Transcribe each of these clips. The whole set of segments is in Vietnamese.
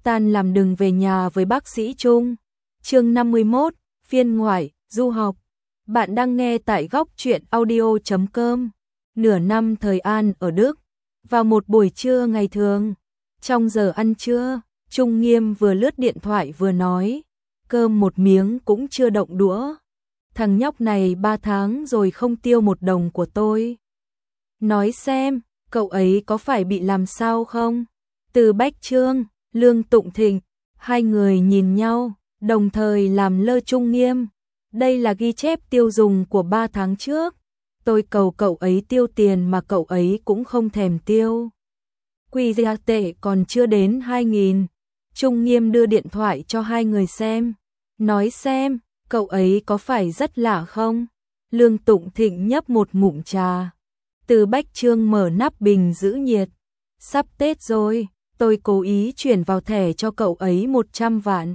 tan làm đừng về nhà với bác sĩ Trung. Chương 51, phiên ngoại, du học. Bạn đang nghe tại góc truyện audio.com. Nửa năm thời An ở Đức. Vào một buổi trưa ngày thường, trong giờ ăn trưa, Trung Nghiêm vừa lướt điện thoại vừa nói, cơm một miếng cũng chưa động đũa. Thằng nhóc này 3 tháng rồi không tiêu 1 đồng của tôi. Nói xem, cậu ấy có phải bị làm sao không? Từ Bách Trương, Lương Tụng Thịnh, hai người nhìn nhau, đồng thời làm lơ Trung Nghiêm. Đây là ghi chép tiêu dùng của 3 tháng trước. Tôi cầu cậu ấy tiêu tiền mà cậu ấy cũng không thèm tiêu. Quy giá tệ còn chưa đến 2.000. Trung Nghiêm đưa điện thoại cho hai người xem. Nói xem, cậu ấy có phải rất lạ không? Lương Tụng Thịnh nhấp một ngụm trà. Từ Bách Trương mở nắp bình giữ nhiệt. Sắp Tết rồi, tôi cố ý chuyển vào thẻ cho cậu ấy 100 vạn.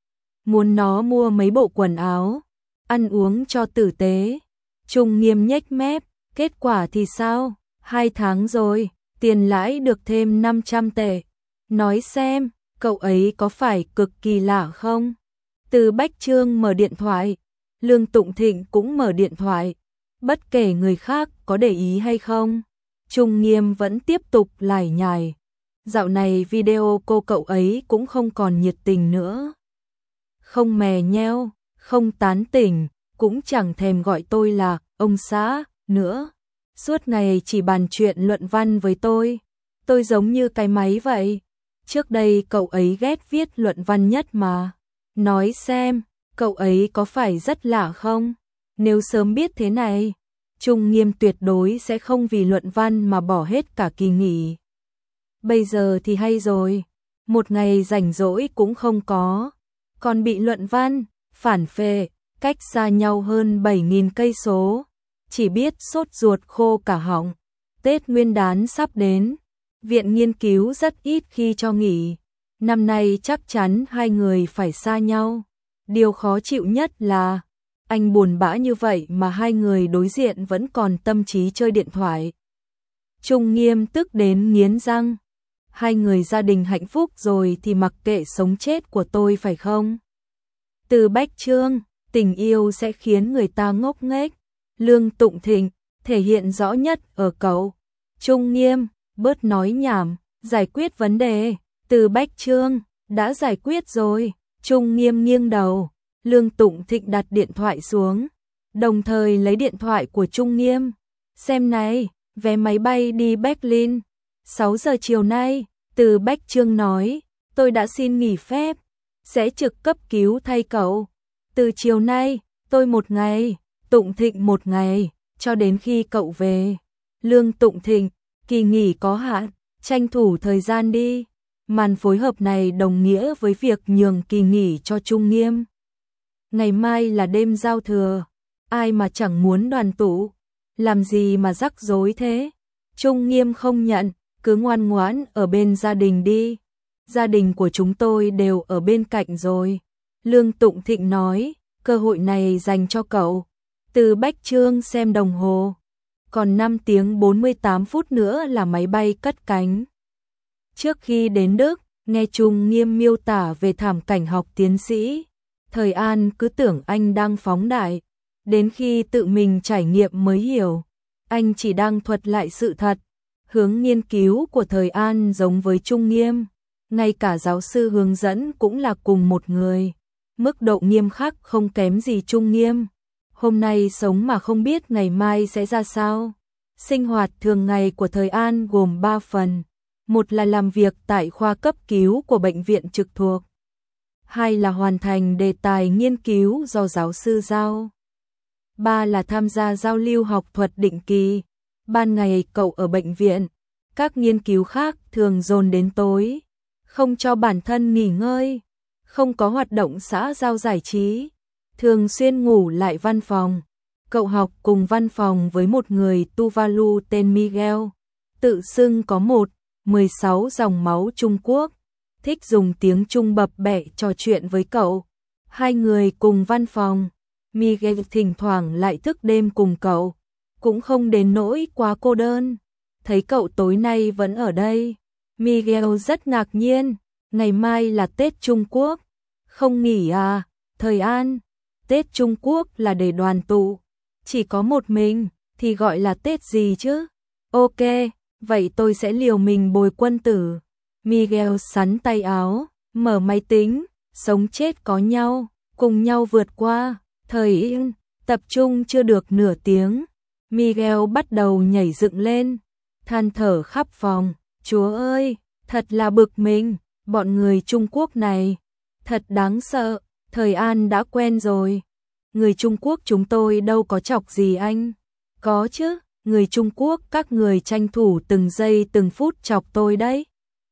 Muốn nó mua mấy bộ quần áo, ăn uống cho tử tế. Trung Nghiêm nhếch mép, kết quả thì sao? 2 tháng rồi, tiền lãi được thêm 500 tệ. Nói xem, cậu ấy có phải cực kỳ lạ không? Từ Bách Trương mở điện thoại, Lương Tụng Thịnh cũng mở điện thoại. Bất kể người khác có để ý hay không, Trung Nghiêm vẫn tiếp tục lải nhải. Dạo này video cô cậu ấy cũng không còn nhiệt tình nữa. Không mè nheo, không tán tỉnh, cũng chẳng thèm gọi tôi là ông xã nữa. Suốt ngày chỉ bàn chuyện luận văn với tôi. Tôi giống như cái máy vậy. Trước đây cậu ấy ghét viết luận văn nhất mà. Nói xem, cậu ấy có phải rất lạ không? Nếu sớm biết thế này, Trung Nghiêm tuyệt đối sẽ không vì luận văn mà bỏ hết cả kỳ nghỉ. Bây giờ thì hay rồi, một ngày rảnh rỗi cũng không có, còn bị luận văn phản phệ, cách xa nhau hơn 7.000 cây số, chỉ biết sốt ruột khô cả họng. Tết Nguyên đán sắp đến, viện nghiên cứu rất ít khi cho nghỉ. Năm nay chắc chắn hai người phải xa nhau. Điều khó chịu nhất là anh buồn bã như vậy mà hai người đối diện vẫn còn tâm trí chơi điện thoại. Trung Nghiêm tức đến nghiến răng. Hai người gia đình hạnh phúc rồi thì mặc kệ sống chết của tôi phải không? Từ Bách Trương, tình yêu sẽ khiến người ta ngốc nghếch. Lương Tụng Thịnh, thể hiện rõ nhất ở cậu. Trung Nghiêm, bớt nói nhảm, giải quyết vấn đề. Từ Bách Trương, đã giải quyết rồi. Trung Nghiêm nghiêng đầu. Lương Tụng Thịnh đặt điện thoại xuống, đồng thời lấy điện thoại của Trung Nghiêm. Xem này, vé máy bay đi Berlin, 6 giờ chiều nay. Từ Bách Trương nói, tôi đã xin nghỉ phép, sẽ trực cấp cứu thay cậu. Từ chiều nay, tôi 1 ngày, Tụng Thịnh 1 ngày, cho đến khi cậu về. Lương Tụng Thịnh, kỳ nghỉ có hạn, tranh thủ thời gian đi. Màn phối hợp này đồng nghĩa với việc nhường kỳ nghỉ cho Trung Nghiêm. Ngày mai là đêm giao thừa, ai mà chẳng muốn đoàn tụ, làm gì mà rắc rối thế? Trung Nghiêm không nhận, cứ ngoan ngoãn ở bên gia đình đi. Gia đình của chúng tôi đều ở bên cạnh rồi. Lương Tụng Thịnh nói, cơ hội này dành cho cậu. Từ Bách Trương xem đồng hồ, còn 5 tiếng 48 phút nữa là máy bay cất cánh. Trước khi đến Đức, nghe Trung Nghiêm miêu tả về thảm cảnh học tiến sĩ, Thời An cứ tưởng anh đang phóng đại, đến khi tự mình trải nghiệm mới hiểu, anh chỉ đang thuật lại sự thật. Hướng nghiên cứu của Thời An giống với Trung Nghiêm, ngay cả giáo sư hướng dẫn cũng là cùng một người, mức độ nghiêm khắc không kém gì Trung Nghiêm. Hôm nay sống mà không biết ngày mai sẽ ra sao. Sinh hoạt thường ngày của Thời An gồm 3 phần. Một là làm việc tại khoa cấp cứu của bệnh viện trực thuộc. 2 là hoàn thành đề tài nghiên cứu do giáo sư giao. 3 là tham gia giao lưu học thuật định kỳ. Ban ngày cậu ở bệnh viện, các nghiên cứu khác thường dồn đến tối, không cho bản thân nghỉ ngơi, không có hoạt động xã giao giải trí, thường xuyên ngủ lại văn phòng. Cậu học cùng văn phòng với một người Tuvalu tên Miguel, tự xưng có 16 dòng máu Trung Quốc, thích dùng tiếng Trung bập bẹ trò chuyện với cậu. Hai người cùng văn phòng, Miguel thỉnh thoảng lại thức đêm cùng cậu, cũng không đến nỗi quá cô đơn. Thấy cậu tối nay vẫn ở đây, Miguel rất ngạc nhiên, ngày mai là Tết Trung Quốc, không nghỉ à? Thời An, Tết Trung Quốc là để đoàn tụ, chỉ có một mình thì gọi là Tết gì chứ? Ok, vậy tôi sẽ liều mình bồi quân tử. Miguel sắn tay áo, mở máy tính, sống chết có nhau, cùng nhau vượt qua. Thời Yên, tập trung chưa được nửa tiếng, Miguel bắt đầu nhảy dựng lên, than thở khắp phòng. Chúa ơi, thật là bực mình, bọn người Trung Quốc này, thật đáng sợ. Thời An đã quen rồi. Người Trung Quốc chúng tôi đâu có chọc gì anh. Có chứ, người Trung Quốc các người tranh thủ từng giây từng phút chọc tôi đấy.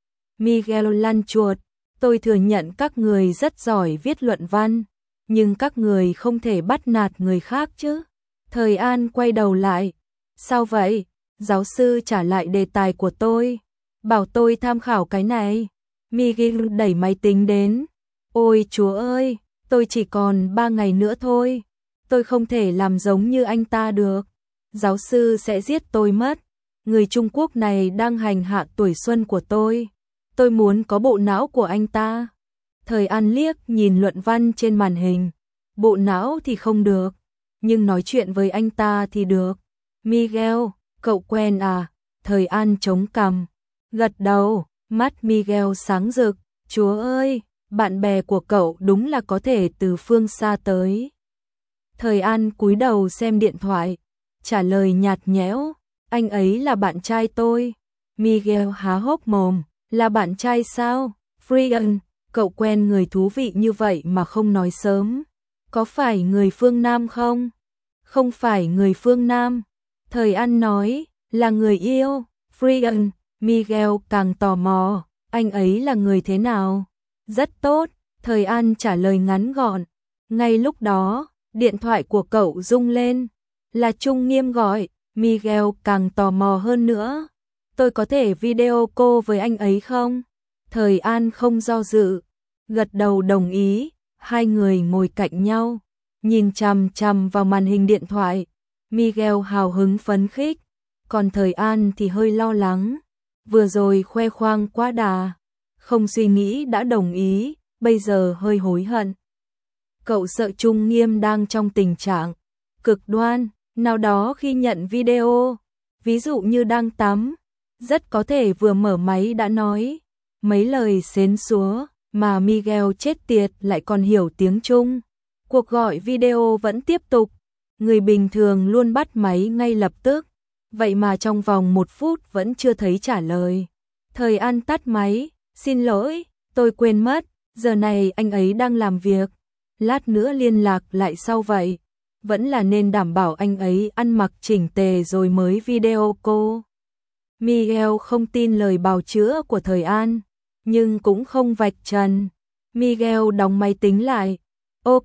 Miguel lăn chuột, tôi thừa nhận các người rất giỏi viết luận văn, nhưng các người không thể bắt nạt người khác chứ. Thời An quay đầu lại. Sao vậy? Giáo sư trả lại đề tài của tôi, bảo tôi tham khảo cái này. Miguel đẩy máy tính đến. Ôi Chúa ơi, tôi chỉ còn 3 ngày nữa thôi. Tôi không thể làm giống như anh ta được. Giáo sư sẽ giết tôi mất. Người Trung Quốc này đang hành hạ tuổi xuân của tôi. Tôi muốn có bộ não của anh ta. Thời An liếc nhìn luận văn trên màn hình. Bộ não thì không được, nhưng nói chuyện với anh ta thì được. Miguel, cậu quen à? Thời An chống cằm, gật đầu, mắt Miguel sáng rực. Chúa ơi, bạn bè của cậu đúng là có thể từ phương xa tới. Thời An cúi đầu xem điện thoại, trả lời nhạt nhẽo, anh ấy là bạn trai tôi. Miguel há hốc mồm, là bạn trai sao? Frian, cậu quen người thú vị như vậy mà không nói sớm. Có phải người phương Nam không? Không phải người phương Nam. Thời An nói, là người yêu. Frian, Miguel càng tò mò, anh ấy là người thế nào? Rất tốt, Thời An trả lời ngắn gọn. Ngay lúc đó, điện thoại của cậu rung lên. Là Trung Nghiêm gọi. Miguel càng tò mò hơn nữa. Tôi có thể video call với anh ấy không? Thời An không do dự, gật đầu đồng ý. Hai người ngồi cạnh nhau, nhìn chằm chằm vào màn hình điện thoại. Miguel hào hứng phấn khích, còn Thời An thì hơi lo lắng. Vừa rồi khoe khoang quá đà, không suy nghĩ đã đồng ý, bây giờ hơi hối hận. Cậu sợ Trung Nghiêm đang trong tình trạng cực đoan nào đó khi nhận video, ví dụ như đang tắm, rất có thể vừa mở máy đã nói mấy lời xến xúa mà Miguel chết tiệt lại còn hiểu tiếng Trung. Cuộc gọi video vẫn tiếp tục, người bình thường luôn bắt máy ngay lập tức, vậy mà trong vòng 1 phút vẫn chưa thấy trả lời. Thời An tắt máy, xin lỗi, tôi quên mất, giờ này anh ấy đang làm việc, lát nữa liên lạc lại sau vậy. Vẫn là nên đảm bảo anh ấy ăn mặc chỉnh tề rồi mới video call. Miguel không tin lời bào chữa của Thời An, nhưng cũng không vạch trần. Miguel đóng máy tính lại. Ok,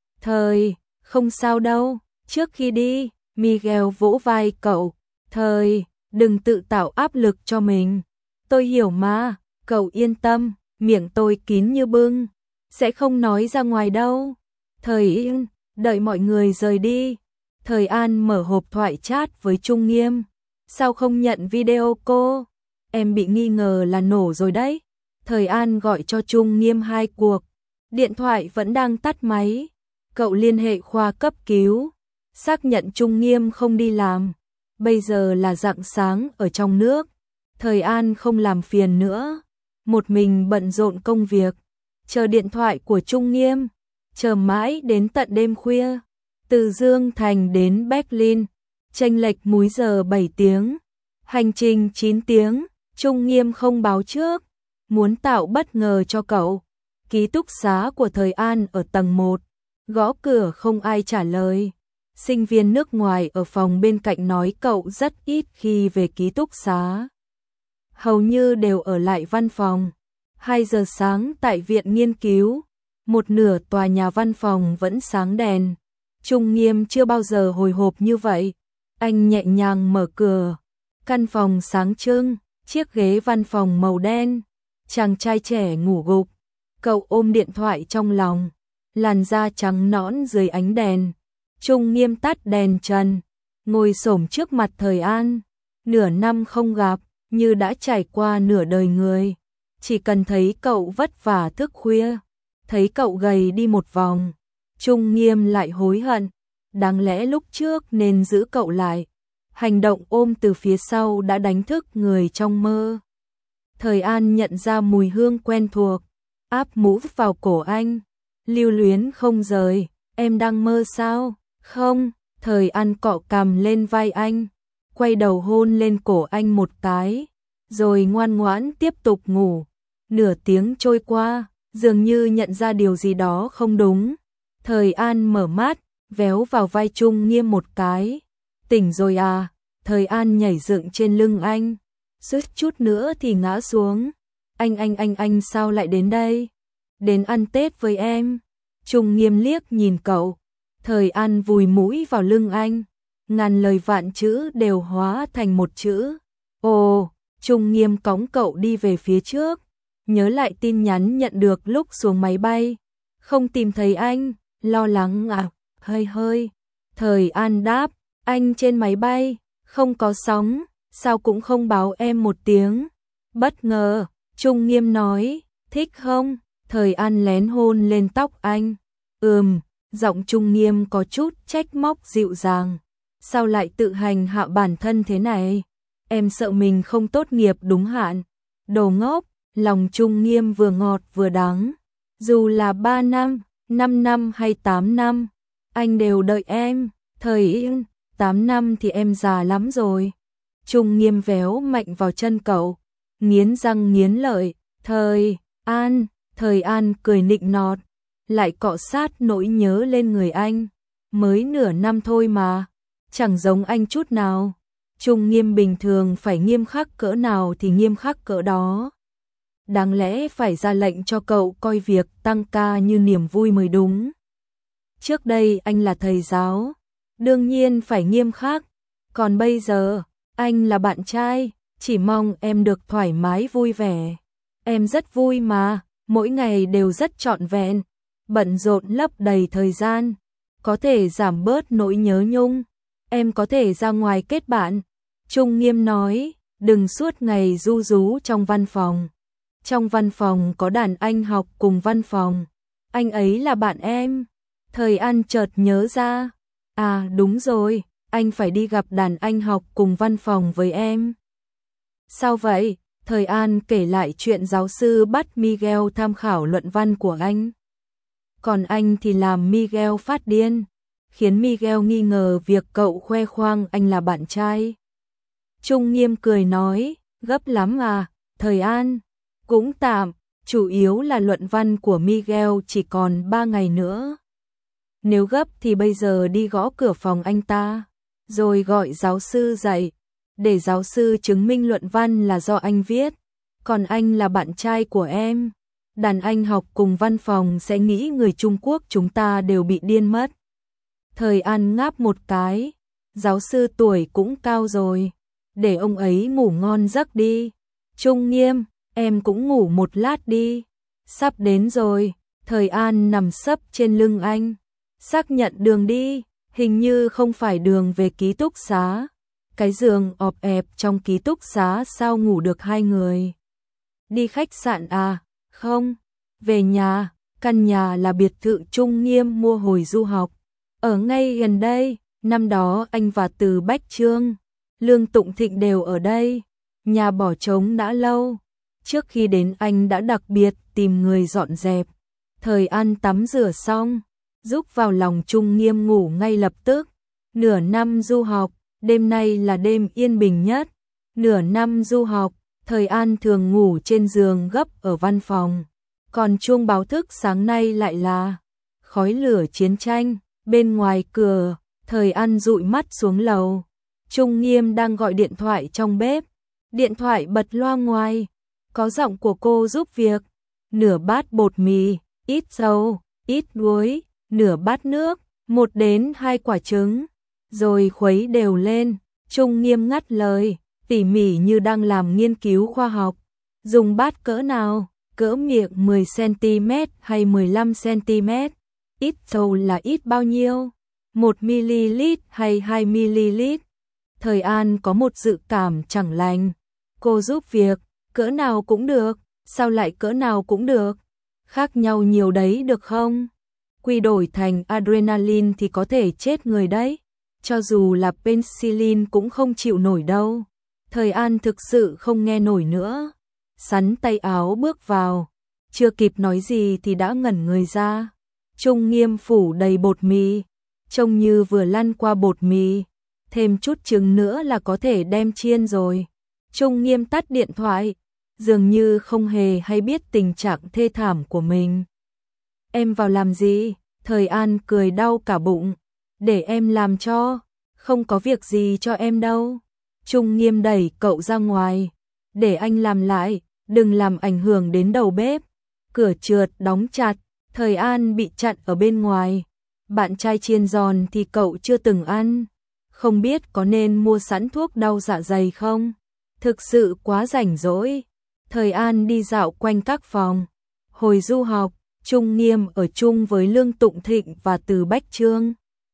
Thời, không sao đâu. Trước khi đi, Miguel vỗ vai cậu. Thời, đừng tự tạo áp lực cho mình. Tôi hiểu mà, cậu yên tâm, miệng tôi kín như bưng, sẽ không nói ra ngoài đâu. Thời yên, đợi mọi người rời đi. Thời An mở hộp thoại chat với Trung Nghiêm. Sao không nhận video cô? Em bị nghi ngờ là nổ rồi đấy. Thời An gọi cho Trung Nghiêm 2 cuộc. Điện thoại vẫn đang tắt máy. Cậu liên hệ khoa cấp cứu, xác nhận Trung Nghiêm không đi làm. Bây giờ là rạng sáng ở trong nước. Thời An không làm phiền nữa, một mình bận rộn công việc, chờ điện thoại của Trung Nghiêm, chờ mãi đến tận đêm khuya. Từ Dương Thành đến Berlin, chênh lệch múi giờ 7 tiếng, hành trình 9 tiếng, Trung Nghiêm không báo trước, muốn tạo bất ngờ cho cậu. Ký túc xá của Thời An ở tầng 1, gõ cửa không ai trả lời. Sinh viên nước ngoài ở phòng bên cạnh nói cậu rất ít khi về ký túc xá, hầu như đều ở lại văn phòng. 2 giờ sáng tại viện nghiên cứu, một nửa tòa nhà văn phòng vẫn sáng đèn. Trung Nghiêm chưa bao giờ hồi hộp như vậy. Anh nhẹ nhàng mở cửa, căn phòng sáng trưng, chiếc ghế văn phòng màu đen, chàng trai trẻ ngủ gục. Cậu ôm điện thoại trong lòng, làn da trắng nõn dưới ánh đèn. Trung Nghiêm tắt đèn trần, ngồi xổm trước mặt Thời An. Nửa năm không gặp, như đã trải qua nửa đời người. chỉ cần thấy cậu vất vả thức khuya, thấy cậu gầy đi một vòng, Trung Nghiêm lại hối hận, đáng lẽ lúc trước nên giữ cậu lại. Hành động ôm từ phía sau đã đánh thức người trong mơ. Thời An nhận ra mùi hương quen thuộc, áp mũ vào cổ anh, lưu luyến không rời. Em đang mơ sao? Không. Thời An cọ cằm lên vai anh, quay đầu hôn lên cổ anh một cái, rồi ngoan ngoãn tiếp tục ngủ. Nửa tiếng trôi qua, dường như nhận ra điều gì đó không đúng. Thời An mở mắt, véo vào vai Trung Nghiêm một cái. Tỉnh rồi à? Thời An nhảy dựng trên lưng anh, suýt chút nữa thì ngã xuống. Anh sao lại đến đây? Đến ăn Tết với em. Trung Nghiêm liếc nhìn cậu. Thời An vùi mũi vào lưng anh, ngàn lời vạn chữ đều hóa thành một chữ. Ồ, Trung Nghiêm cõng cậu đi về phía trước, nhớ lại tin nhắn nhận được lúc xuống máy bay. Không tìm thấy anh, lo lắng à? Hơi. Thời An đáp, anh trên máy bay, không có sóng, sao cũng không báo em một tiếng. Bất ngờ, Trung Nghiêm nói, thích không? Thời An lén hôn lên tóc anh. Giọng Trung Nghiêm có chút trách móc dịu dàng. Sao lại tự hành hạ bản thân thế này? Em sợ mình không tốt nghiệp đúng hạn. Đồ ngốc, lòng Trung Nghiêm vừa ngọt vừa đắng. Dù là 3 năm, 5 năm hay 8 năm, anh đều đợi em. Thời Yên, 8 năm thì em già lắm rồi. Trung Nghiêm véo mạnh vào chân cậu, nghiến răng nghiến lợi. Thời An cười nịnh nọt, lại cọ sát nỗi nhớ lên người anh. Mới nửa năm thôi mà, chẳng giống anh chút nào. Trung Nghiêm bình thường phải nghiêm khắc cỡ nào thì nghiêm khắc cỡ đó. Đáng lẽ phải ra lệnh cho cậu coi việc tăng ca như niềm vui mới đúng. Trước đây anh là thầy giáo, đương nhiên phải nghiêm khắc. Còn bây giờ, anh là bạn trai, chỉ mong em được thoải mái vui vẻ. Em rất vui mà, mỗi ngày đều rất trọn vẹn, bận rộn lấp đầy thời gian, có thể giảm bớt nỗi nhớ nhung. Em có thể ra ngoài kết bạn. Trung Nghiêm nói, đừng suốt ngày ru rú trong văn phòng. Trong văn phòng có đàn anh học cùng văn phòng, anh ấy là bạn em. Thời An chợt nhớ ra, à đúng rồi, anh phải đi gặp đàn anh học cùng văn phòng với em. Sao vậy? Thời An kể lại chuyện giáo sư bắt Miguel tham khảo luận văn của anh. Còn anh thì làm Miguel phát điên, khiến Miguel nghi ngờ việc cậu khoe khoang anh là bạn trai. Trung Nghiêm cười nói, gấp lắm à? Thời An, cũng tạm, chủ yếu là luận văn của Miguel chỉ còn 3 ngày nữa. Nếu gấp thì bây giờ đi gõ cửa phòng anh ta, rồi gọi giáo sư dậy, để giáo sư chứng minh luận văn là do anh viết, còn anh là bạn trai của em. Đàn anh học cùng văn phòng sẽ nghĩ người Trung Quốc chúng ta đều bị điên mất. Thời An ngáp một cái, giáo sư tuổi cũng cao rồi, để ông ấy ngủ ngon giấc đi. Trung Nghiêm, em cũng ngủ một lát đi, sắp đến rồi. Thời An nằm sấp trên lưng anh, xác nhận đường đi, hình như không phải đường về ký túc xá. Cái giường ọp ẹp trong ký túc xá sao ngủ được 2 người. Đi khách sạn à? Không, về nhà. Căn nhà là biệt thự Trung Nghiêm mua hồi du học, ở ngay gần đây. Năm đó anh và Từ Bách Trương, Lương Tụng Thịnh đều ở đây. Nhà bỏ trống đã lâu, trước khi đến anh đã đặc biệt tìm người dọn dẹp. Thời An tắm rửa xong, giúp vào lòng Trung Nghiêm ngủ ngay lập tức. Nửa năm du học, đêm nay là đêm yên bình nhất. Nửa năm du học, Thời An thường ngủ trên giường gấp ở văn phòng, còn chuông báo thức sáng nay lại là khói lửa chiến tranh. Bên ngoài cửa, Thời An dụi mắt xuống lầu. Trung Nghiêm đang gọi điện thoại trong bếp. Điện thoại bật loa ngoài, có giọng của cô giúp việc. Nửa bát bột mì, ít dầu, ít muối, nửa bát nước, 1 đến 2 quả trứng, rồi khuấy đều lên. Trung Nghiêm ngắt lời, tỉ mỉ như đang làm nghiên cứu khoa học. Dùng bát cỡ nào? Cỡ miệng 10 cm hay 15 cm? Ít dầu là ít bao nhiêu? 1 ml hay 2 ml? Thời An có một dự cảm chẳng lành. Cô giúp việc, cỡ nào cũng được, Sao lại cỡ nào cũng được? Khác nhau nhiều đấy được không? Quy đổi thành adrenaline thì có thể chết người đấy. Cho dù là penicillin cũng không chịu nổi đâu. Thời An thực sự không nghe nổi nữa. Sắn tay áo bước vào. Chưa kịp nói gì thì đã ngẩn người ra. Trung Nghiêm phủ đầy bột mì. Trông như vừa lăn qua bột mì. Thêm chút trứng nữa là có thể đem chiên rồi. Trung Nghiêm tắt điện thoại. Dường như không hề hay biết tình trạng thê thảm của mình. Em vào làm gì? Thời An cười đau cả bụng. Để em làm cho. Không có việc gì cho em đâu. Trung Nghiêm đẩy cậu ra ngoài. Để anh làm lại. Đừng làm ảnh hưởng đến đầu bếp. Cửa trượt đóng chặt. Thời An bị chặn ở bên ngoài. Bạn trai chiên giòn thì cậu chưa từng ăn. Không biết có nên mua sẵn thuốc đau dạ dày không? Thực sự quá rảnh rỗi. Thời An đi dạo quanh các phòng. Hồi du học, Trung Nghiêm ở chung với Lương Tụng Thịnh và Từ Bách Trương.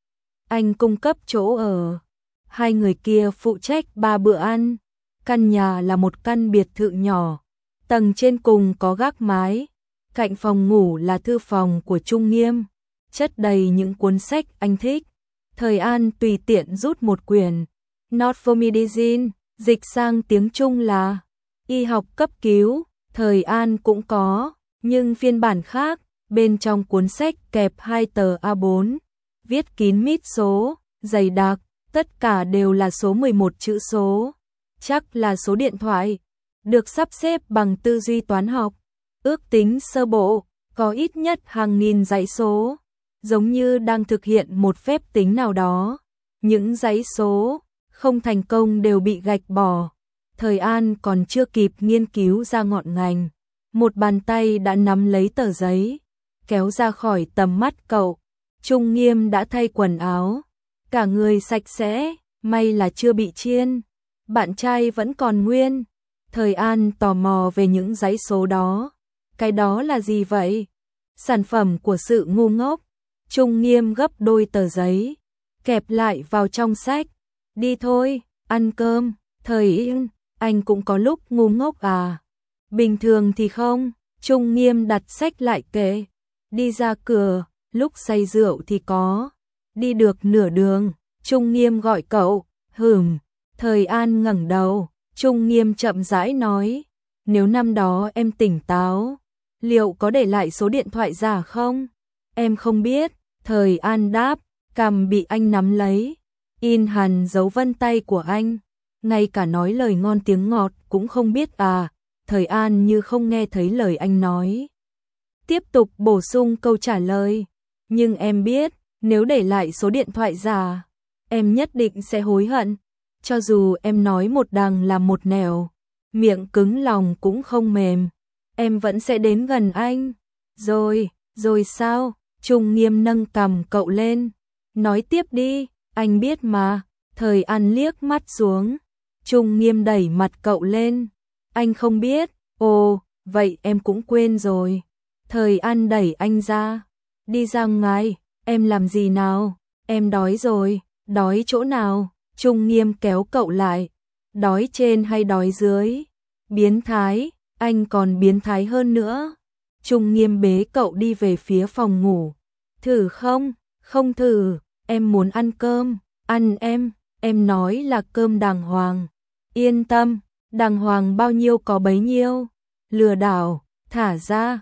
Anh cung cấp chỗ ở. Hai người kia phụ trách 3 bữa ăn. Căn nhà là một căn biệt thự nhỏ. Tầng trên cùng có gác mái. Cạnh phòng ngủ là thư phòng của Trung Nghiêm. Chất đầy những cuốn sách anh thích. Thời An tùy tiện rút một quyển. Not for medicine, dịch sang tiếng Trung là y học cấp cứu. Thời An cũng có, nhưng phiên bản khác. Bên trong cuốn sách kẹp 2 tờ A4, viết kín mít số, dày đặc, tất cả đều là số 11 chữ số. Chắc là số điện thoại, được sắp xếp bằng tư duy toán học. Ước tính sơ bộ, có ít nhất hàng nghìn dãy số, giống như đang thực hiện một phép tính nào đó. Những dãy số không thành công đều bị gạch bỏ. Thời An còn chưa kịp nghiên cứu ra ngọn ngành. Một bàn tay đã nắm lấy tờ giấy, kéo ra khỏi tầm mắt cậu. Trung Nghiêm đã thay quần áo, cả người sạch sẽ, may là chưa bị chiên. Bạn trai vẫn còn nguyên. Thời An tò mò về những dãy số đó. Cái đó là gì vậy? Sản phẩm của sự ngu ngốc. Trung Nghiêm gấp đôi tờ giấy, kẹp lại vào trong sách. Đi thôi, ăn cơm. Thời Yên, anh cũng có lúc ngu ngốc à? Bình thường thì không. Trung Nghiêm đặt sách lại kệ. Đi ra cửa, lúc say rượu thì có. Đi được nửa đường, Trung Nghiêm gọi cậu. Thời An ngẩng đầu. Trung Nghiêm chậm rãi nói. Nếu năm đó em tỉnh táo, liệu có để lại số điện thoại giả không? Em không biết. Thời An đáp, cằm bị anh nắm lấy. In hẳn dấu vân tay của anh. Ngay cả nói lời ngon tiếng ngọt cũng không biết à? Thời An như không nghe thấy lời anh nói. Tiếp tục bổ sung câu trả lời. Nhưng em biết, nếu để lại số điện thoại giả, em nhất định sẽ hối hận. Cho dù em nói một đằng làm một nẻo, miệng cứng lòng cũng không mềm, em vẫn sẽ đến gần anh. Rồi sao? Trung Nghiêm nâng cằm cậu lên. Nói tiếp đi, anh biết mà. Thời An liếc mắt xuống. Trung Nghiêm đẩy mặt cậu lên. Anh không biết. Ồ, vậy em cũng quên rồi. Thời An đẩy anh ra. Đi ra ngoài, em làm gì nào? Em đói rồi. Đói chỗ nào? Trung Nghiêm kéo cậu lại. Đói trên hay đói dưới? Biến thái, anh còn biến thái hơn nữa. Trung Nghiêm bế cậu đi về phía phòng ngủ. Thử không? Không thử, em muốn ăn cơm. Ăn em nói là cơm đàng hoàng. Yên tâm, đàng hoàng bao nhiêu có bấy nhiêu. Lừa đảo, thả ra.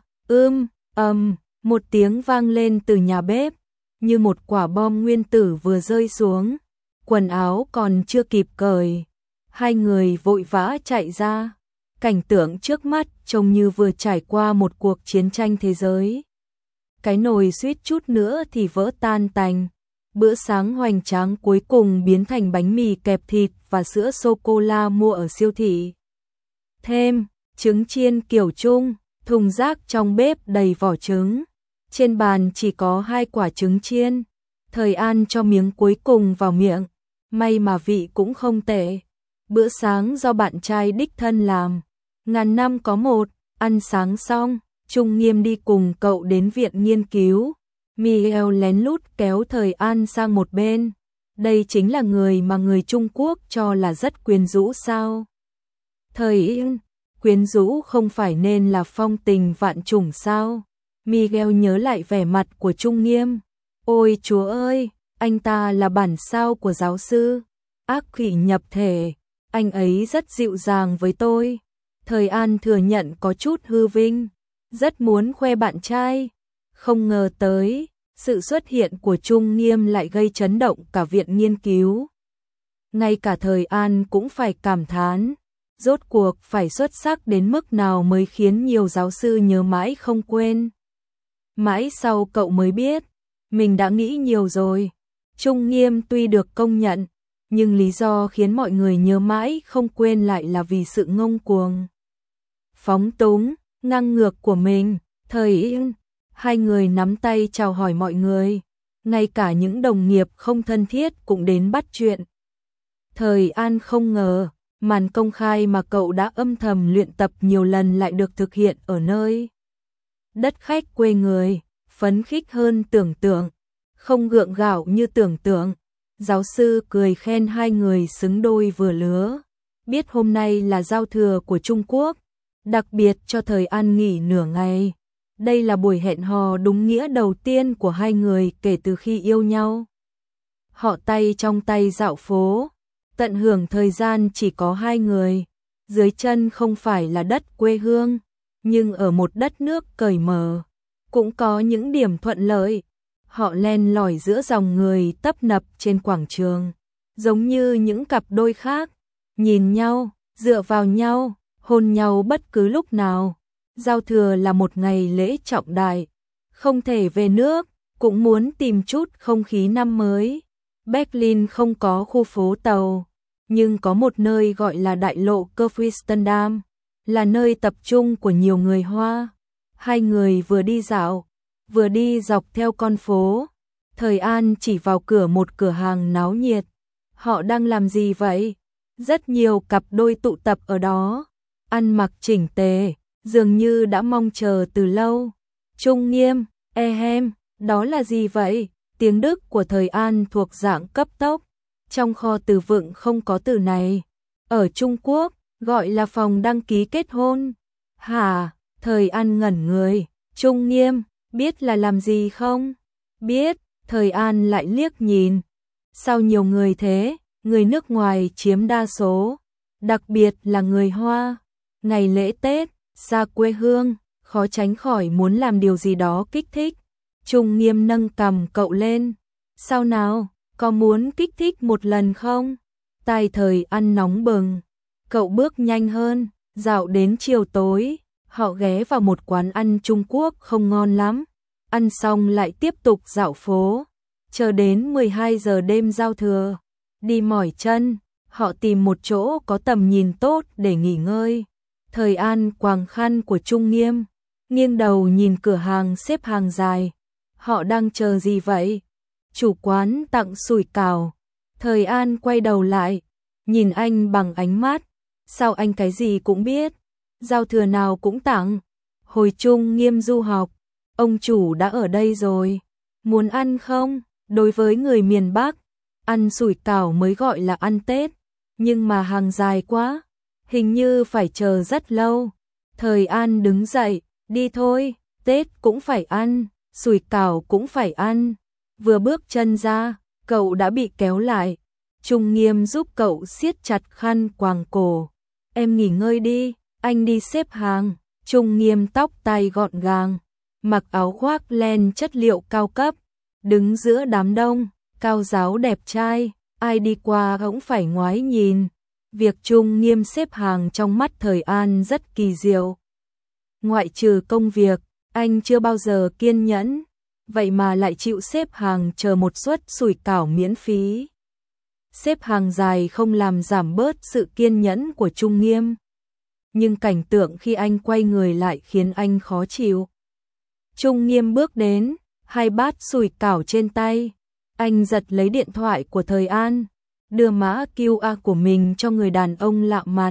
Một tiếng vang lên từ nhà bếp, như một quả bom nguyên tử vừa rơi xuống. Quần áo còn chưa kịp cởi, hai người vội vã chạy ra. Cảnh tượng trước mắt trông như vừa trải qua một cuộc chiến tranh thế giới. Cái nồi suýt chút nữa thì vỡ tan tành. Bữa sáng hoành tráng cuối cùng biến thành bánh mì kẹp thịt và sữa sô-cô-la mua ở siêu thị. Thêm, trứng chiên kiểu Trung, thùng rác trong bếp đầy vỏ trứng. Trên bàn chỉ có 2 quả trứng chiên. Thời An cho miếng cuối cùng vào miệng. May mà vị cũng không tệ. Bữa sáng do bạn trai đích thân làm. Ngàn năm có một. Ăn sáng xong, Trung Nghiêm đi cùng cậu đến viện nghiên cứu. Miguel lén lút kéo Thời An sang một bên. Đây chính là người mà người Trung Quốc cho là rất quyến rũ sao? Thời Yên, Quyến rũ không phải nên là phong tình vạn trùng sao? Miguel nhớ lại vẻ mặt của Trung Nghiêm. Ôi Chúa ơi, anh ta là bản sao của giáo sư. Ác quỷ nhập thể, anh ấy rất dịu dàng với tôi. Thời An thừa nhận có chút hư vinh, rất muốn khoe bạn trai. Không ngờ tới, sự xuất hiện của Trung Nghiêm lại gây chấn động cả viện nghiên cứu. Ngay cả Thời An cũng phải cảm thán, rốt cuộc phải xuất sắc đến mức nào mới khiến nhiều giáo sư nhớ mãi không quên. Mãi sau cậu mới biết, mình đã nghĩ nhiều rồi. Trung Nghiêm tuy được công nhận, nhưng lý do khiến mọi người nhớ mãi không quên lại là vì sự ngông cuồng, phóng túng, ngang ngược của mình. Thời Yên, hai người nắm tay chào hỏi mọi người, ngay cả những đồng nghiệp không thân thiết cũng đến bắt chuyện. Thời An không ngờ, màn công khai mà cậu đã âm thầm luyện tập nhiều lần lại được thực hiện ở nơi đất khách quê người, phấn khích hơn tưởng tượng, không gượng gạo như tưởng tượng. Giáo sư cười khen hai người xứng đôi vừa lứa. Biết hôm nay là giao thừa của Trung Quốc, đặc biệt cho Thời An nghỉ nửa ngày. Đây là buổi hẹn hò đúng nghĩa đầu tiên của hai người kể từ khi yêu nhau. Họ tay trong tay dạo phố, tận hưởng thời gian chỉ có hai người. Dưới chân không phải là đất quê hương, nhưng ở một đất nước cởi mở, cũng có những điểm thuận lợi. Họ len lỏi giữa dòng người tấp nập trên quảng trường, giống như những cặp đôi khác, nhìn nhau, dựa vào nhau, hôn nhau bất cứ lúc nào. Giao thừa là một ngày lễ trọng đại, không thể về nước, cũng muốn tìm chút không khí năm mới. Berlin không có khu phố tàu, nhưng có một nơi gọi là đại lộ Kurfürstendamm, là nơi tập trung của nhiều người Hoa. Hai người vừa đi dạo, vừa đi dọc theo con phố. Thời An chỉ vào cửa một cửa hàng náo nhiệt. Họ đang làm gì vậy? Rất nhiều cặp đôi tụ tập ở đó, ăn mặc chỉnh tề, dường như đã mong chờ từ lâu. Trung Nghiêm, đó là gì vậy? Tiếng Đức của Thời An thuộc dạng cấp tốc. Trong kho từ vựng không có từ này. Ở Trung Quốc, gọi là phòng đăng ký kết hôn. Hả? Thời An ngẩn người. Trung Nghiêm, biết là làm gì không? Biết. Thời An lại liếc nhìn. Sao nhiều người thế? Người nước ngoài chiếm đa số, đặc biệt là người Hoa. Ngày lễ Tết, xa quê hương, khó tránh khỏi muốn làm điều gì đó kích thích. Trung Nghiêm nâng cằm cậu lên. Sao nào, có muốn kích thích một lần không? Tai Thời An nóng bừng. Cậu bước nhanh hơn, dạo đến chiều tối, họ ghé vào một quán ăn Trung Quốc không ngon lắm. Ăn xong lại tiếp tục dạo phố, chờ đến 12 giờ đêm giao thừa. Đi mỏi chân, họ tìm một chỗ có tầm nhìn tốt để nghỉ ngơi. Thời An quàng khăn của Trung Nghiêm, nghiêng đầu nhìn cửa hàng xếp hàng dài. Họ đang chờ gì vậy? Chủ quán tặng sủi cảo. Thời An quay đầu lại, nhìn anh bằng ánh mắt. Sao anh cái gì cũng biết? Giao thừa nào cũng tặng. Hồi Trung Nghiêm du học, ông chủ đã ở đây rồi. Muốn ăn không? Đối với người miền Bắc, ăn sủi cảo mới gọi là ăn Tết. Nhưng mà hàng dài quá, hình như phải chờ rất lâu. Thời An đứng dậy, đi thôi, Tết cũng phải ăn, sủi cảo cũng phải ăn. Vừa bước chân ra, cậu đã bị kéo lại. Trung Nghiêm giúp cậu siết chặt khăn quàng cổ. Em nghỉ ngơi đi, anh đi xếp hàng. Trung Nghiêm tóc tai gọn gàng, mặc áo khoác len chất liệu cao cấp, đứng giữa đám đông, cao ráo đẹp trai, ai đi qua cũng phải ngoái nhìn. Việc Trung Nghiêm xếp hàng trong mắt Thời An rất kỳ diệu. Ngoại trừ công việc, anh chưa bao giờ kiên nhẫn, vậy mà lại chịu xếp hàng chờ một suất sủi cảo miễn phí. Xếp hàng dài không làm giảm bớt sự kiên nhẫn của Trung Nghiêm, nhưng cảnh tượng khi anh quay người lại khiến anh khó chịu. Trung Nghiêm bước đến, hai bát sủi cảo trên tay, anh giật lấy điện thoại của Thời An, đưa mã QR của mình cho người đàn ông lạ mặt.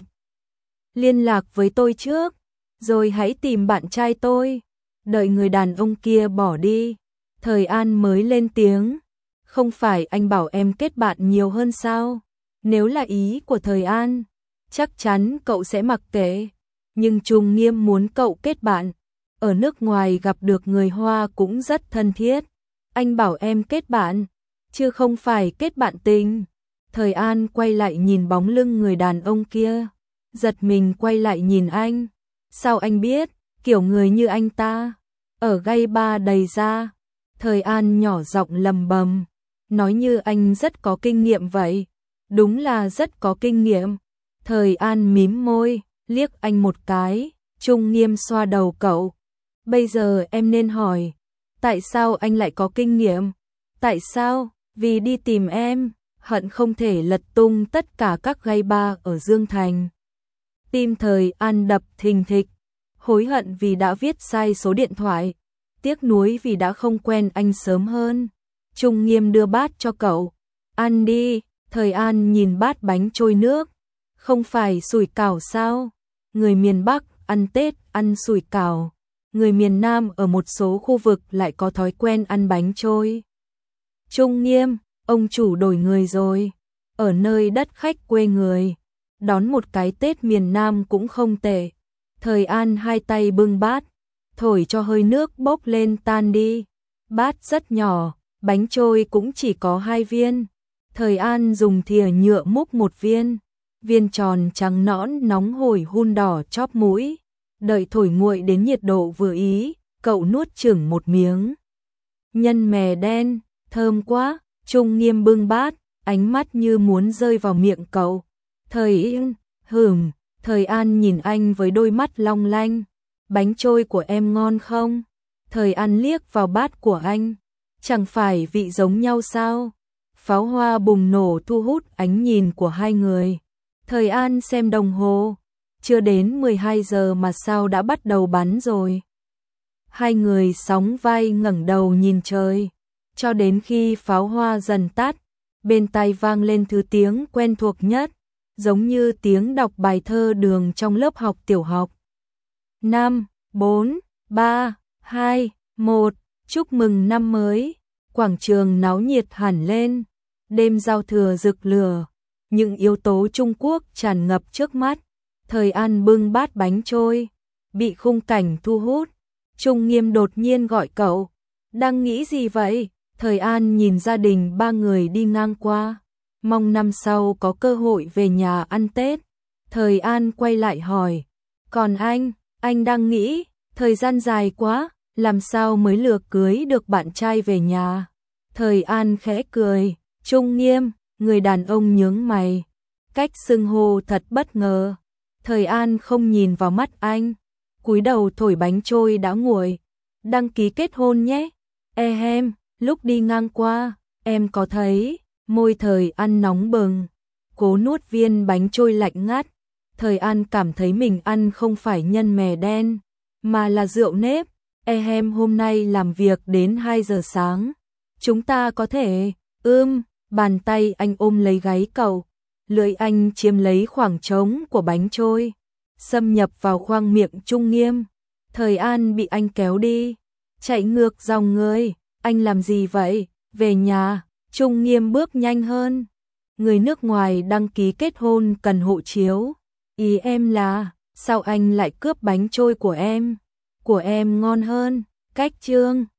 Liên lạc với tôi trước, rồi hãy tìm bạn trai tôi. Đợi người đàn ông kia bỏ đi, Thời An mới lên tiếng. Không phải anh bảo em kết bạn nhiều hơn sao? Nếu là ý của Thời An, chắc chắn cậu sẽ mặc kệ. nhưng Trung Nghiêm muốn cậu kết bạn. Ở nước ngoài gặp được người Hoa cũng rất thân thiết. Anh bảo em kết bạn, chứ không phải kết bạn tình. Thời An quay lại nhìn bóng lưng người đàn ông kia, giật mình quay lại nhìn anh. Sao anh biết, kiểu người như anh ta, ở gay bar đầy ra. Thời An nhỏ giọng lầm bầm, nói như anh rất có kinh nghiệm vậy. Đúng là rất có kinh nghiệm. Thời An mím môi, liếc anh một cái. Trung Nghiêm xoa đầu cậu. Bây giờ em nên hỏi, tại sao anh lại có kinh nghiệm? Tại sao? Vì đi tìm em, hận không thể lật tung tất cả các gay bar ở Dương Thành. Tim Thời An đập thình thịch, hối hận vì đã viết sai số điện thoại, tiếc nuối vì đã không quen anh sớm hơn. Trung Nghiêm đưa bát cho cậu. Ăn đi. Thời An nhìn bát bánh trôi nước. Không phải sủi cảo sao? Người miền Bắc ăn Tết ăn sủi cảo. Người miền Nam ở một số khu vực lại có thói quen ăn bánh trôi. Trung Nghiêm, ông chủ đổi người rồi. Ở nơi đất khách quê người, đón một cái Tết miền Nam cũng không tệ. Thời An hai tay bưng bát, thổi cho hơi nước bốc lên tan đi. Bát rất nhỏ, bánh trôi cũng chỉ có 2 viên. Thời An dùng thìa nhựa múc một viên. Viên tròn trắng nõn nóng hổi hun đỏ chóp mũi. Đợi thổi nguội đến nhiệt độ vừa ý, cậu nuốt chửng một miếng. Nhân mè đen, thơm quá. Trung Nghiêm bưng bát, ánh mắt như muốn rơi vào miệng cậu. Thời An nhìn anh với đôi mắt long lanh. Bánh trôi của em ngon không? Thời An liếc vào bát của anh. Chẳng phải vị giống nhau sao? Pháo hoa bùng nổ thu hút ánh nhìn của hai người. Thời An xem đồng hồ. Chưa đến 12 giờ mà sao đã bắt đầu bắn rồi. Hai người sóng vai ngẩng đầu nhìn trời. Cho đến khi pháo hoa dần tắt, bên tai vang lên thứ tiếng quen thuộc nhất, giống như tiếng đọc bài thơ Đường trong lớp học tiểu học. 5, 4, 3, 2, 1, chúc mừng năm mới. Quảng trường náo nhiệt hẳn lên, đêm giao thừa rực lửa, những yếu tố Trung Quốc tràn ngập trước mắt. Thời An bưng bát bánh trôi, bị khung cảnh thu hút. Trung Nghiêm đột nhiên gọi cậu. Đang nghĩ gì vậy? Thời An nhìn gia đình 3 người đi ngang qua, mong năm sau có cơ hội về nhà ăn Tết. Thời An quay lại hỏi, còn anh đang nghĩ, thời gian dài quá, làm sao mới lừa cưới được bạn trai về nhà? Thời An khẽ cười. Trung Nghiêm, người đàn ông nhướng mày, cách xưng hô thật bất ngờ. Thời An không nhìn vào mắt anh, cúi đầu thổi bánh trôi đã nguội. Đăng ký kết hôn nhé. Lúc đi ngang qua, em có thấy. Môi Thời An nóng bừng, cố nuốt viên bánh trôi lạnh ngắt. Thời An cảm thấy mình ăn không phải nhân mè đen, mà là rượu nếp. Hôm nay làm việc đến 2 giờ sáng. Chúng ta có thể. Bàn tay anh ôm lấy gáy cậu, lưỡi anh chiếm lấy khoảng trống của bánh trôi, xâm nhập vào khoang miệng Trung Nghiêm. Thời An bị anh kéo đi, chạy ngược dòng người. Anh làm gì vậy? Về nhà. Trung Nghiêm bước nhanh hơn. Người nước ngoài đăng ký kết hôn cần hộ chiếu. Ý em là, sao anh lại cướp bánh trôi của em? Của em ngon hơn. Cách chương